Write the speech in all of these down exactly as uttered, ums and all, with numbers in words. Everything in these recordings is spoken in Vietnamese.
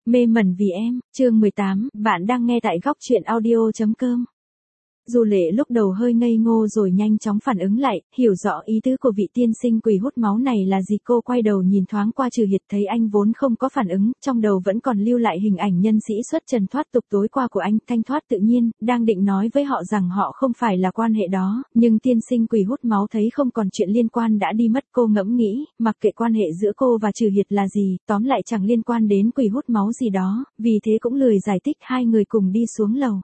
Mê mẩn vì em, chương mười tám, bạn đang nghe tại góc truyện audio chấm com. Du Lệ lúc đầu hơi ngây ngô rồi nhanh chóng phản ứng lại, hiểu rõ ý tứ của vị tiên sinh quỷ hút máu này là gì. Cô quay đầu nhìn thoáng qua Trừ Hiệt, thấy anh vốn không có phản ứng, trong đầu vẫn còn lưu lại hình ảnh nhân sĩ xuất trần thoát tục tối qua của anh, thanh thoát tự nhiên, đang định nói với họ rằng họ không phải là quan hệ đó, nhưng tiên sinh quỷ hút máu thấy không còn chuyện liên quan đã đi mất. Cô ngẫm nghĩ, mặc kệ quan hệ giữa cô và Trừ Hiệt là gì, tóm lại chẳng liên quan đến quỷ hút máu gì đó, vì thế cũng lười giải thích. Hai người cùng đi xuống lầu.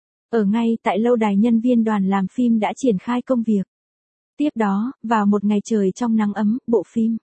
Ở ngay tại lâu đài, nhân viên đoàn làm phim đã triển khai công việc. Tiếp đó, vào một ngày trời trong nắng ấm, bộ phim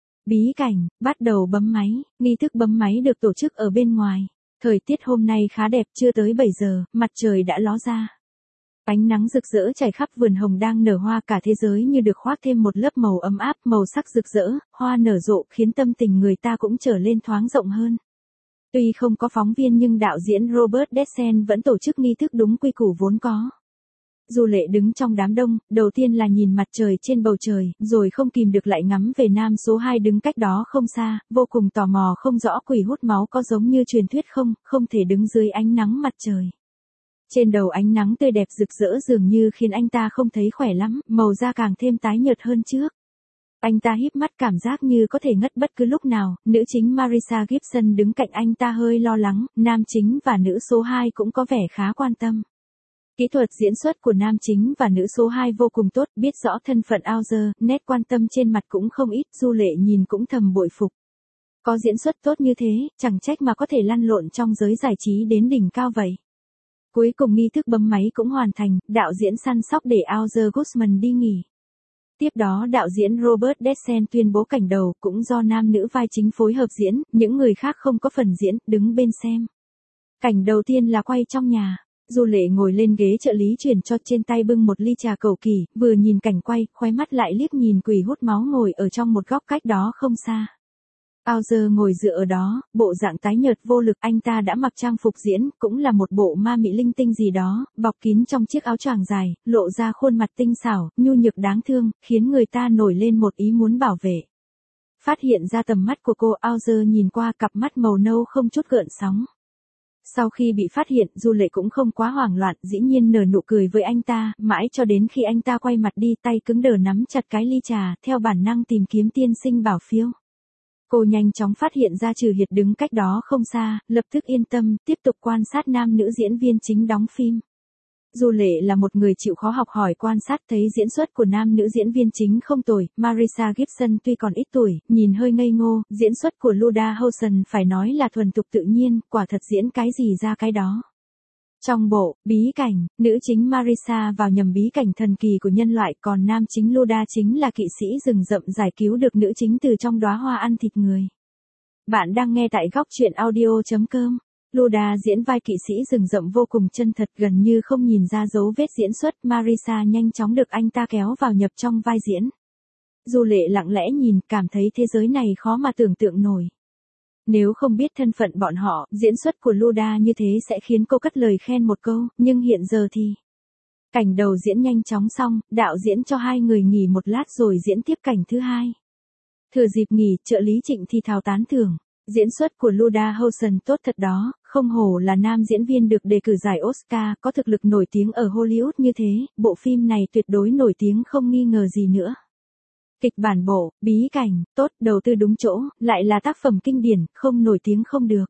Bí Cảnh bắt đầu bấm máy. Nghi thức bấm máy được tổ chức ở bên ngoài. Thời tiết hôm nay khá đẹp, chưa tới bảy giờ, mặt trời đã ló ra. Ánh nắng rực rỡ trải khắp vườn hồng đang nở hoa, cả thế giới như được khoác thêm một lớp màu ấm áp, màu sắc rực rỡ, hoa nở rộ khiến tâm tình người ta cũng trở lên thoáng rộng hơn. Tuy không có phóng viên nhưng đạo diễn Robert Descent vẫn tổ chức nghi thức đúng quy củ vốn có. Du Lệ đứng trong đám đông, đầu tiên là nhìn mặt trời trên bầu trời, rồi không kìm được lại ngắm về nam số hai đứng cách đó không xa, vô cùng tò mò không rõ quỷ hút máu có giống như truyền thuyết không, không thể đứng dưới ánh nắng mặt trời. Trên đầu ánh nắng tươi đẹp rực rỡ dường như khiến anh ta không thấy khỏe lắm, màu da càng thêm tái nhợt hơn trước. Anh ta híp mắt cảm giác như có thể ngất bất cứ lúc nào. Nữ chính Marissa Gibson đứng cạnh anh ta hơi lo lắng, nam chính và nữ số hai cũng có vẻ khá quan tâm. Kỹ thuật diễn xuất của nam chính và nữ số hai vô cùng tốt, biết rõ thân phận Author, nét quan tâm trên mặt cũng không ít. Du Lệ nhìn cũng thầm bội phục. Có diễn xuất tốt như thế, chẳng trách mà có thể lăn lộn trong giới giải trí đến đỉnh cao vậy. Cuối cùng nghi thức bấm máy cũng hoàn thành, đạo diễn săn sóc để Author Guzman đi nghỉ. Tiếp đó đạo diễn Robert Descent tuyên bố cảnh đầu, cũng do nam nữ vai chính phối hợp diễn, những người khác không có phần diễn, đứng bên xem. Cảnh đầu tiên là quay trong nhà. Du Lệ ngồi lên ghế trợ lý truyền cho, trên tay bưng một ly trà cầu kỳ, vừa nhìn cảnh quay, khóe mắt lại liếc nhìn quỷ hút máu ngồi ở trong một góc cách đó không xa. Author ngồi dựa ở đó, bộ dạng tái nhợt vô lực, anh ta đã mặc trang phục diễn, cũng là một bộ ma mị linh tinh gì đó, bọc kín trong chiếc áo choàng dài, lộ ra khuôn mặt tinh xảo, nhu nhược đáng thương, khiến người ta nổi lên một ý muốn bảo vệ. Phát hiện ra tầm mắt của cô, Author nhìn qua, cặp mắt màu nâu không chút gợn sóng. Sau khi bị phát hiện, Du Lệ cũng không quá hoảng loạn, dĩ nhiên nở nụ cười với anh ta, mãi cho đến khi anh ta quay mặt đi, tay cứng đờ nắm chặt cái ly trà, theo bản năng tìm kiếm tiên sinh Bảo Phiêu. Cô nhanh chóng phát hiện ra Trừ Hiệt đứng cách đó không xa, lập tức yên tâm, tiếp tục quan sát nam nữ diễn viên chính đóng phim. Du Lệ là một người chịu khó học hỏi quan sát, thấy diễn xuất của nam nữ diễn viên chính không tồi. Marissa Gibson tuy còn ít tuổi, nhìn hơi ngây ngô, diễn xuất của Luda Hawson phải nói là thuần thục tự nhiên, quả thật diễn cái gì ra cái đó. Trong bộ Bí Cảnh, nữ chính Marissa vào nhầm bí cảnh thần kỳ của nhân loại, còn nam chính Luda chính là kỵ sĩ rừng rậm giải cứu được nữ chính từ trong đóa hoa ăn thịt người. Bạn đang nghe tại góc truyện audio chấm com. Luda diễn vai kỵ sĩ rừng rậm vô cùng chân thật, gần như không nhìn ra dấu vết diễn xuất. Marissa nhanh chóng được anh ta kéo vào nhập trong vai diễn. Du Lệ lặng lẽ nhìn, cảm thấy thế giới này khó mà tưởng tượng nổi. Nếu không biết thân phận bọn họ, diễn xuất của Luda như thế sẽ khiến cô cất lời khen một câu, nhưng hiện giờ thì... Cảnh đầu diễn nhanh chóng xong, đạo diễn cho hai người nghỉ một lát rồi diễn tiếp cảnh thứ hai. Thừa dịp nghỉ, trợ lý Trịnh thì thào tán thưởng. Diễn xuất của Luda Hawson tốt thật đó, không hổ là nam diễn viên được đề cử giải Oscar, có thực lực nổi tiếng ở Hollywood như thế, bộ phim này tuyệt đối nổi tiếng không nghi ngờ gì nữa. Kịch bản bộ, Bí Cảnh, tốt, đầu tư đúng chỗ, lại là tác phẩm kinh điển, không nổi tiếng không được.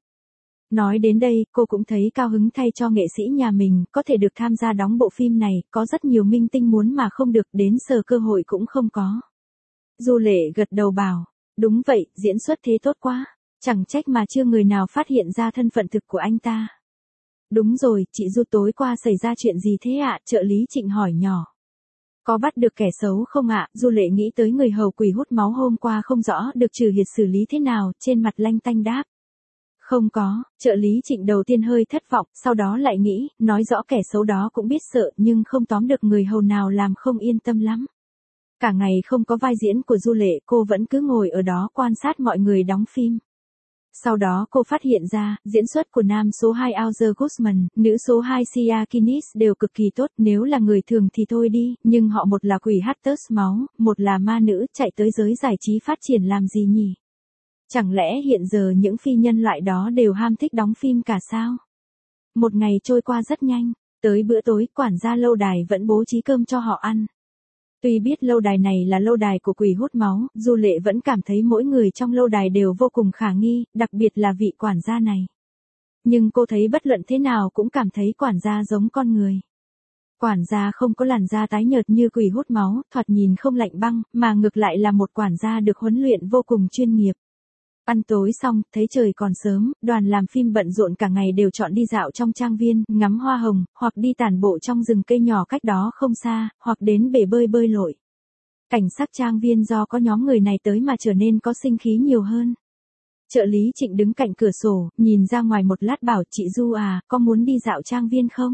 Nói đến đây, cô cũng thấy cao hứng thay cho nghệ sĩ nhà mình, có thể được tham gia đóng bộ phim này, có rất nhiều minh tinh muốn mà không được, đến giờ cơ hội cũng không có. Du Lệ gật đầu bảo, đúng vậy, diễn xuất thế tốt quá, chẳng trách mà chưa người nào phát hiện ra thân phận thực của anh ta. Đúng rồi, chị Du, tối qua xảy ra chuyện gì thế ạ? Trợ lý Trịnh hỏi nhỏ. Có bắt được kẻ xấu không ạ? Du Lệ nghĩ tới người hầu quỷ hút máu hôm qua không rõ được Trừ Hiệt xử lý thế nào, trên mặt lanh tanh đáp. Không có, trợ lý Trịnh đầu tiên hơi thất vọng, sau đó lại nghĩ, nói rõ kẻ xấu đó cũng biết sợ nhưng không tóm được người hầu nào làm không yên tâm lắm. Cả ngày không có vai diễn của Du Lệ, cô vẫn cứ ngồi ở đó quan sát mọi người đóng phim. Sau đó cô phát hiện ra, diễn xuất của nam số hai Author Guzman, nữ số hai Sia Kinis đều cực kỳ tốt, nếu là người thường thì thôi đi, nhưng họ một là quỷ Hunters máu, một là ma nữ, chạy tới giới giải trí phát triển làm gì nhỉ? Chẳng lẽ hiện giờ những phi nhân loại đó đều ham thích đóng phim cả sao? Một ngày trôi qua rất nhanh, tới bữa tối quản gia lâu đài vẫn bố trí cơm cho họ ăn. Tuy biết lâu đài này là lâu đài của quỷ hút máu, Du Lệ vẫn cảm thấy mỗi người trong lâu đài đều vô cùng khả nghi, đặc biệt là vị quản gia này. Nhưng cô thấy bất luận thế nào cũng cảm thấy quản gia giống con người. Quản gia không có làn da tái nhợt như quỷ hút máu, thoạt nhìn không lạnh băng, mà ngược lại là một quản gia được huấn luyện vô cùng chuyên nghiệp. Ăn tối xong, thấy trời còn sớm, đoàn làm phim bận rộn cả ngày đều chọn đi dạo trong trang viên, ngắm hoa hồng, hoặc đi tản bộ trong rừng cây nhỏ cách đó không xa, hoặc đến bể bơi bơi lội. Cảnh sắc trang viên do có nhóm người này tới mà trở nên có sinh khí nhiều hơn. Trợ lý Trịnh đứng cạnh cửa sổ, nhìn ra ngoài một lát bảo chị Du à, có muốn đi dạo trang viên không?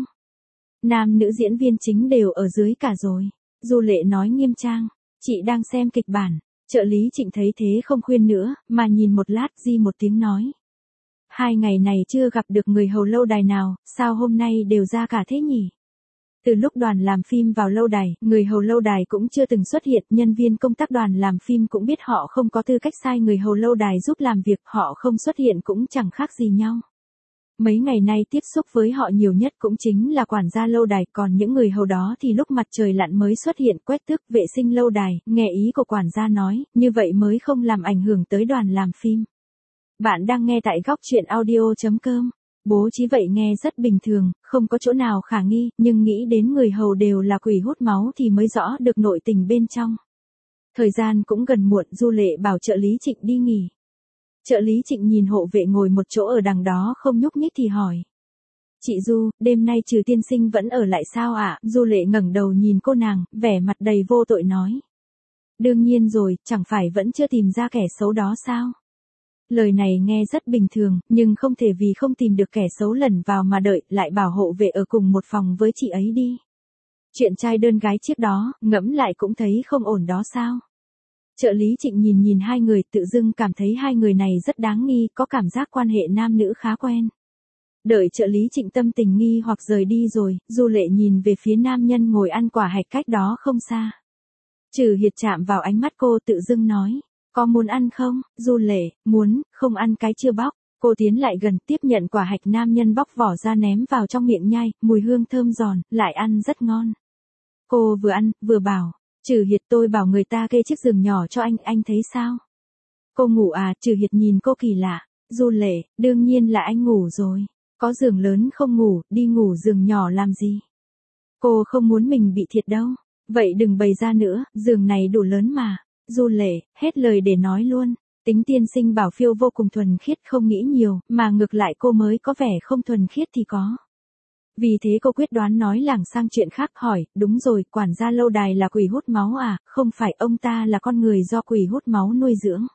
Nam nữ diễn viên chính đều ở dưới cả rồi. Du Lệ nói nghiêm trang, chị đang xem kịch bản. Trợ lý Trịnh thấy thế không khuyên nữa, mà nhìn một lát di một tiếng nói. Hai ngày này chưa gặp được người hầu lâu đài nào, sao hôm nay đều ra cả thế nhỉ? Từ lúc đoàn làm phim vào lâu đài, người hầu lâu đài cũng chưa từng xuất hiện, nhân viên công tác đoàn làm phim cũng biết họ không có tư cách sai người hầu lâu đài giúp làm việc, họ không xuất hiện cũng chẳng khác gì nhau. Mấy ngày nay tiếp xúc với họ nhiều nhất cũng chính là quản gia lâu đài, còn những người hầu đó thì lúc mặt trời lặn mới xuất hiện quét tước vệ sinh lâu đài, nghe ý của quản gia nói, như vậy mới không làm ảnh hưởng tới đoàn làm phim. Bạn đang nghe tại góc truyện audio chấm com. Bố trí vậy nghe rất bình thường, không có chỗ nào khả nghi, nhưng nghĩ đến người hầu đều là quỷ hút máu thì mới rõ được nội tình bên trong. Thời gian cũng gần muộn, Du Lệ bảo trợ lý Trịnh đi nghỉ. Trợ lý Trịnh nhìn hộ vệ ngồi một chỗ ở đằng đó không nhúc nhích thì hỏi. Chị Du, đêm nay Trừ tiên sinh vẫn ở lại sao ạ? Du Lệ ngẩng đầu nhìn cô nàng, vẻ mặt đầy vô tội nói. Đương nhiên rồi, chẳng phải vẫn chưa tìm ra kẻ xấu đó sao? Lời này nghe rất bình thường, nhưng không thể vì không tìm được kẻ xấu lẩn vào mà đợi, lại bảo hộ vệ ở cùng một phòng với chị ấy đi. Chuyện trai đơn gái chiếc đó, ngẫm lại cũng thấy không ổn đó sao? Trợ lý Trịnh nhìn nhìn hai người, tự dưng cảm thấy hai người này rất đáng nghi, có cảm giác quan hệ nam nữ khá quen. Đợi trợ lý Trịnh tâm tình nghi hoặc rời đi rồi, Du Lệ nhìn về phía nam nhân ngồi ăn quả hạch cách đó không xa. Trừ Hiệt chạm vào ánh mắt cô, tự dưng nói, có muốn ăn không? Du Lệ, muốn, không ăn cái chưa bóc. Cô tiến lại gần, tiếp nhận quả hạch nam nhân bóc vỏ ra ném vào trong miệng nhai, mùi hương thơm giòn, lại ăn rất ngon. Cô vừa ăn, vừa bảo, Trừ Hiệt, tôi bảo người ta kê chiếc giường nhỏ cho anh, anh thấy sao? Cô ngủ à? Trừ Hiệt nhìn cô kỳ lạ. Du Lệ, đương nhiên là anh ngủ rồi. Có giường lớn không ngủ, đi ngủ giường nhỏ làm gì? Cô không muốn mình bị thiệt đâu. Vậy đừng bày ra nữa, giường này đủ lớn mà. Du Lệ, hết lời để nói luôn. Tính tiên sinh Bảo Phiêu vô cùng thuần khiết, không nghĩ nhiều, mà ngược lại cô mới có vẻ không thuần khiết thì có. Vì thế cô quyết đoán nói lảng sang chuyện khác, hỏi, đúng rồi, quản gia lâu đài là quỷ hút máu à? Không phải, ông ta là con người do quỷ hút máu nuôi dưỡng.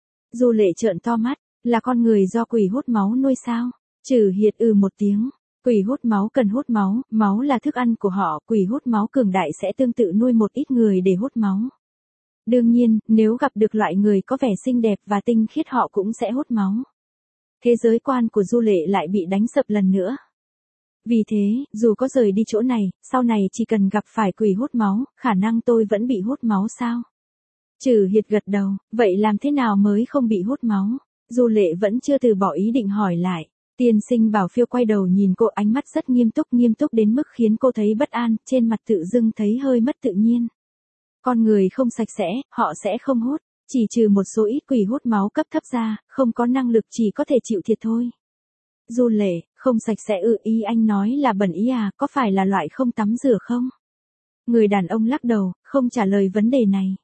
Du Lệ trợn to mắt, là con người do quỷ hút máu nuôi sao? Trừ Hiệt ừ một tiếng. Quỷ hút máu cần hút máu, máu là thức ăn của họ, quỷ hút máu cường đại sẽ tương tự nuôi một ít người để hút máu. Đương nhiên, nếu gặp được loại người có vẻ xinh đẹp và tinh khiết họ cũng sẽ hút máu. Thế giới quan của Du Lệ lại bị đánh sập lần nữa. Vì thế, dù có rời đi chỗ này, sau này chỉ cần gặp phải quỷ hút máu, khả năng tôi vẫn bị hút máu sao? Trừ Hiệt gật đầu, vậy làm thế nào mới không bị hút máu? Du Lệ vẫn chưa từ bỏ ý định hỏi lại. Tiên sinh Bảo Phiêu quay đầu nhìn cô, ánh mắt rất nghiêm túc, nghiêm túc đến mức khiến cô thấy bất an, trên mặt tự dưng thấy hơi mất tự nhiên. Con người không sạch sẽ, họ sẽ không hút, chỉ trừ một số ít quỷ hút máu cấp thấp ra, không có năng lực chỉ có thể chịu thiệt thôi. Du Lệ, không sạch sẽ ư? Ý anh nói là bẩn ý à, có phải là loại không tắm rửa không? Người đàn ông lắc đầu, không trả lời vấn đề này.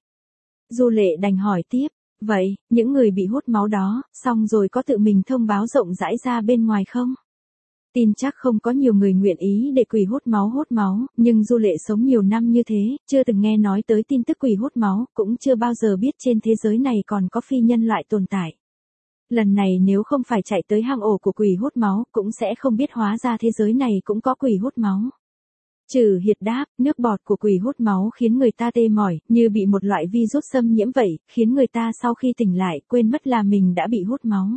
Du Lệ đành hỏi tiếp, vậy, những người bị hút máu đó, xong rồi có tự mình thông báo rộng rãi ra bên ngoài không? Tin chắc không có nhiều người nguyện ý để quỷ hút máu hút máu, nhưng Du Lệ sống nhiều năm như thế, chưa từng nghe nói tới tin tức quỷ hút máu, cũng chưa bao giờ biết trên thế giới này còn có phi nhân loại tồn tại. Lần này nếu không phải chạy tới hang ổ của quỷ hút máu, cũng sẽ không biết hóa ra thế giới này cũng có quỷ hút máu. Trừ Hiệt đáp, nước bọt của quỷ hút máu khiến người ta tê mỏi, như bị một loại virus xâm nhiễm vậy, khiến người ta sau khi tỉnh lại, quên mất là mình đã bị hút máu.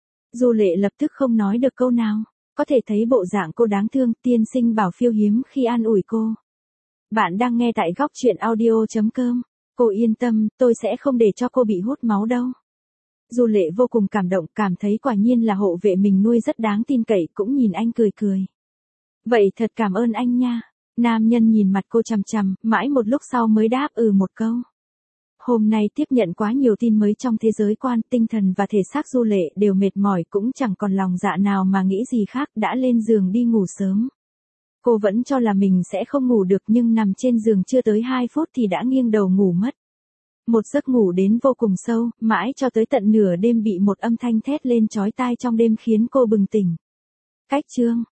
Du Lệ lập tức không nói được câu nào. Có thể thấy bộ dạng cô đáng thương, tiên sinh Bảo Phiêu hiếm khi an ủi cô. Bạn đang nghe tại góc truyện audio chấm com. Cô yên tâm, tôi sẽ không để cho cô bị hút máu đâu. Du Lệ vô cùng cảm động, cảm thấy quả nhiên là hộ vệ mình nuôi rất đáng tin cậy, cũng nhìn anh cười cười. Vậy thật cảm ơn anh nha. Nam nhân nhìn mặt cô chằm chằm, mãi một lúc sau mới đáp ừ một câu. Hôm nay tiếp nhận quá nhiều tin mới trong thế giới quan, tinh thần và thể xác Du Lệ đều mệt mỏi, cũng chẳng còn lòng dạ nào mà nghĩ gì khác, đã lên giường đi ngủ sớm. Cô vẫn cho là mình sẽ không ngủ được, nhưng nằm trên giường chưa tới hai phút thì đã nghiêng đầu ngủ mất. Một giấc ngủ đến vô cùng sâu, mãi cho tới tận nửa đêm bị một âm thanh thét lên chói tai trong đêm khiến cô bừng tỉnh. Cách chương